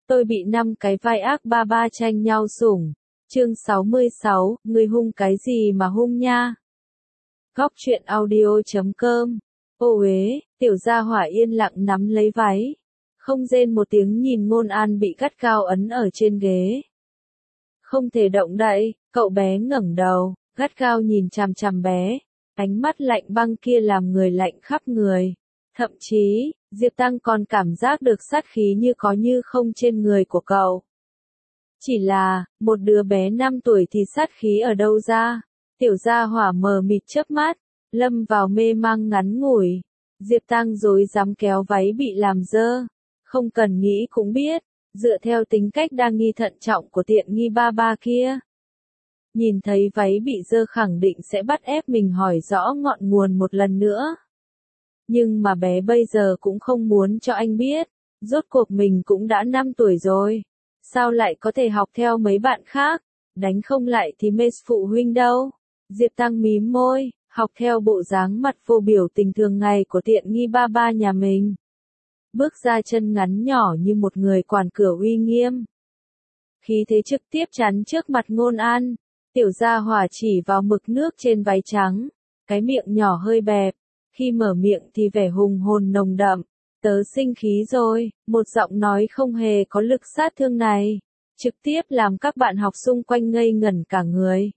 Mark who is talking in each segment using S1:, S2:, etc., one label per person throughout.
S1: Tôi bị 5 cái vai ác ba ba tranh nhau sủng. Chương 66, người hung cái gì mà hung nha. Góc truyện audio.com. Ô uế, tiểu gia hỏa yên lặng nắm lấy váy. Không rên một tiếng nhìn Ngôn An bị gắt gao ấn ở trên ghế. Không thể động đậy, cậu bé ngẩng đầu, gắt gao nhìn chằm chằm bé. Ánh mắt lạnh băng kia làm người lạnh khắp người. Thậm chí, Diệp Tăng còn cảm giác được sát khí như có như không trên người của cậu. Chỉ là, một đứa bé 5 tuổi thì sát khí ở đâu ra? Tiểu gia hỏa mờ mịt chớp mắt, lâm vào mê mang ngắn ngủi. Diệp Tăng rối rắm kéo váy bị làm dơ. Không cần nghĩ cũng biết, dựa theo tính cách đa nghi thận trọng của tiện nghi ba ba kia. Nhìn thấy váy bị dơ khẳng định sẽ bắt ép mình hỏi rõ ngọn nguồn một lần nữa. Nhưng mà bé bây giờ cũng không muốn cho anh biết, rốt cuộc mình cũng đã 5 tuổi rồi. Sao lại có thể học theo mấy bạn khác, đánh không lại thì mê phụ huynh đâu. Diệp Tăng mím môi, học theo bộ dáng mặt vô biểu tình thường ngày của tiện nghi ba ba nhà mình. Bước ra chân ngắn nhỏ như một người quản cửa uy nghiêm. Khí thế trực tiếp chắn trước mặt Ngôn An, tiểu gia hỏa chỉ vào mực nước trên váy trắng, cái miệng nhỏ hơi bẹp, khi mở miệng thì vẻ hùng hồn nồng đậm. Tớ sinh khí rồi, một giọng nói không hề có lực sát thương này, trực tiếp làm các bạn học xung quanh ngây ngẩn cả người.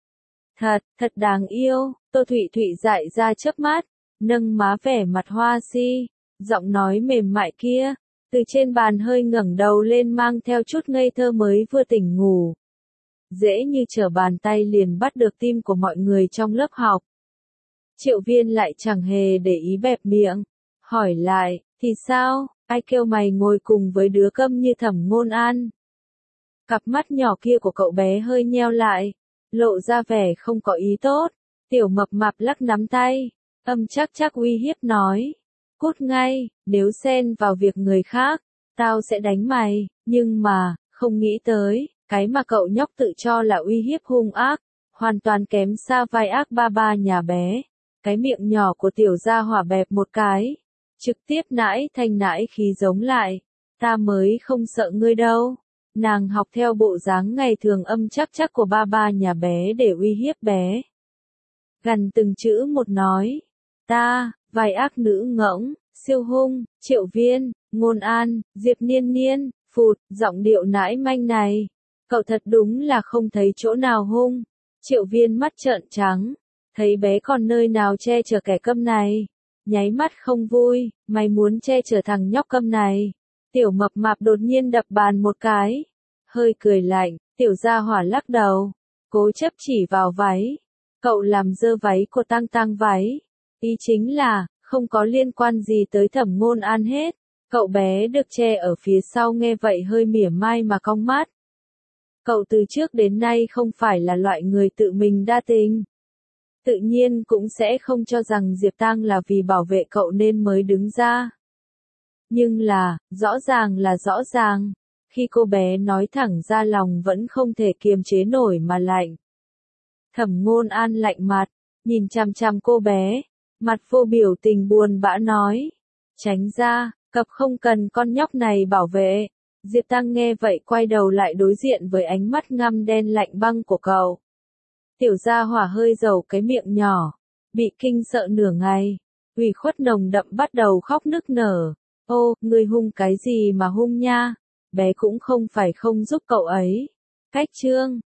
S1: Thật đáng yêu, Tô Thụy Thụy dại ra chớp mắt, nâng má vẻ mặt hoa si, giọng nói mềm mại kia, từ trên bàn hơi ngẩng đầu lên mang theo chút ngây thơ mới vừa tỉnh ngủ. Dễ như trở bàn tay liền bắt được tim của mọi người trong lớp học. Triệu Viên lại chẳng hề để ý bẹp miệng, hỏi lại, thì sao, ai kêu mày ngồi cùng với đứa câm như Thẩm Ngôn An? Cặp mắt nhỏ kia của cậu bé hơi nheo lại, lộ ra vẻ không có ý tốt, tiểu mập mạp lắc nắm tay, âm chắc uy hiếp nói, cút ngay, nếu xen vào việc người khác, tao sẽ đánh mày, nhưng mà, không nghĩ tới, cái mà cậu nhóc tự cho là uy hiếp hung ác, hoàn toàn kém xa vai ác ba ba nhà bé. Cái miệng nhỏ của tiểu gia hỏa bẹp một cái, trực tiếp nãi thanh nãi khí giống lại, ta mới không sợ ngươi đâu. Nàng học theo bộ dáng ngày thường âm chắc của ba ba nhà bé để uy hiếp bé. Gần từng chữ một nói, ta, vài ác nữ ngỗng, siêu hung, Triệu Viên, Ngôn An, Diệp Niên Niên, phụt, giọng điệu nãi manh này, cậu thật đúng là không thấy chỗ nào hung. Triệu Viên mắt trợn trắng, thấy bé còn nơi nào che chở kẻ câm này, nháy mắt không vui, mày muốn che chở thằng nhóc câm này. Tiểu mập mạp đột nhiên đập bàn một cái, hơi cười lạnh, tiểu gia hỏa lắc đầu, cố chấp chỉ vào váy, cậu làm dơ váy của Tăng váy, ý chính là, không có liên quan gì tới Thẩm Ngôn An hết. Cậu bé được che ở phía sau nghe vậy hơi mỉa mai mà cong mắt. Cậu từ trước đến nay không phải là loại người tự mình đa tình. Tự nhiên cũng sẽ không cho rằng Diệp Tăng là vì bảo vệ cậu nên mới đứng ra. Nhưng là, rõ ràng, khi cô bé nói thẳng ra lòng vẫn không thể kiềm chế nổi mà lạnh. Thẩm Ngôn An lạnh mặt, nhìn chằm chằm cô bé, mặt vô biểu tình buồn bã nói, tránh ra, cập không cần con nhóc này bảo vệ. Diệp Tăng nghe vậy quay đầu lại đối diện với ánh mắt ngăm đen lạnh băng của cậu. Tiểu gia hỏa hơi dầu cái miệng nhỏ, bị kinh sợ nửa ngày, ủy khuất nồng đậm bắt đầu khóc nức nở. Ô, ngươi hung cái gì mà hung nha, bé cũng không phải không giúp cậu ấy. Cách chương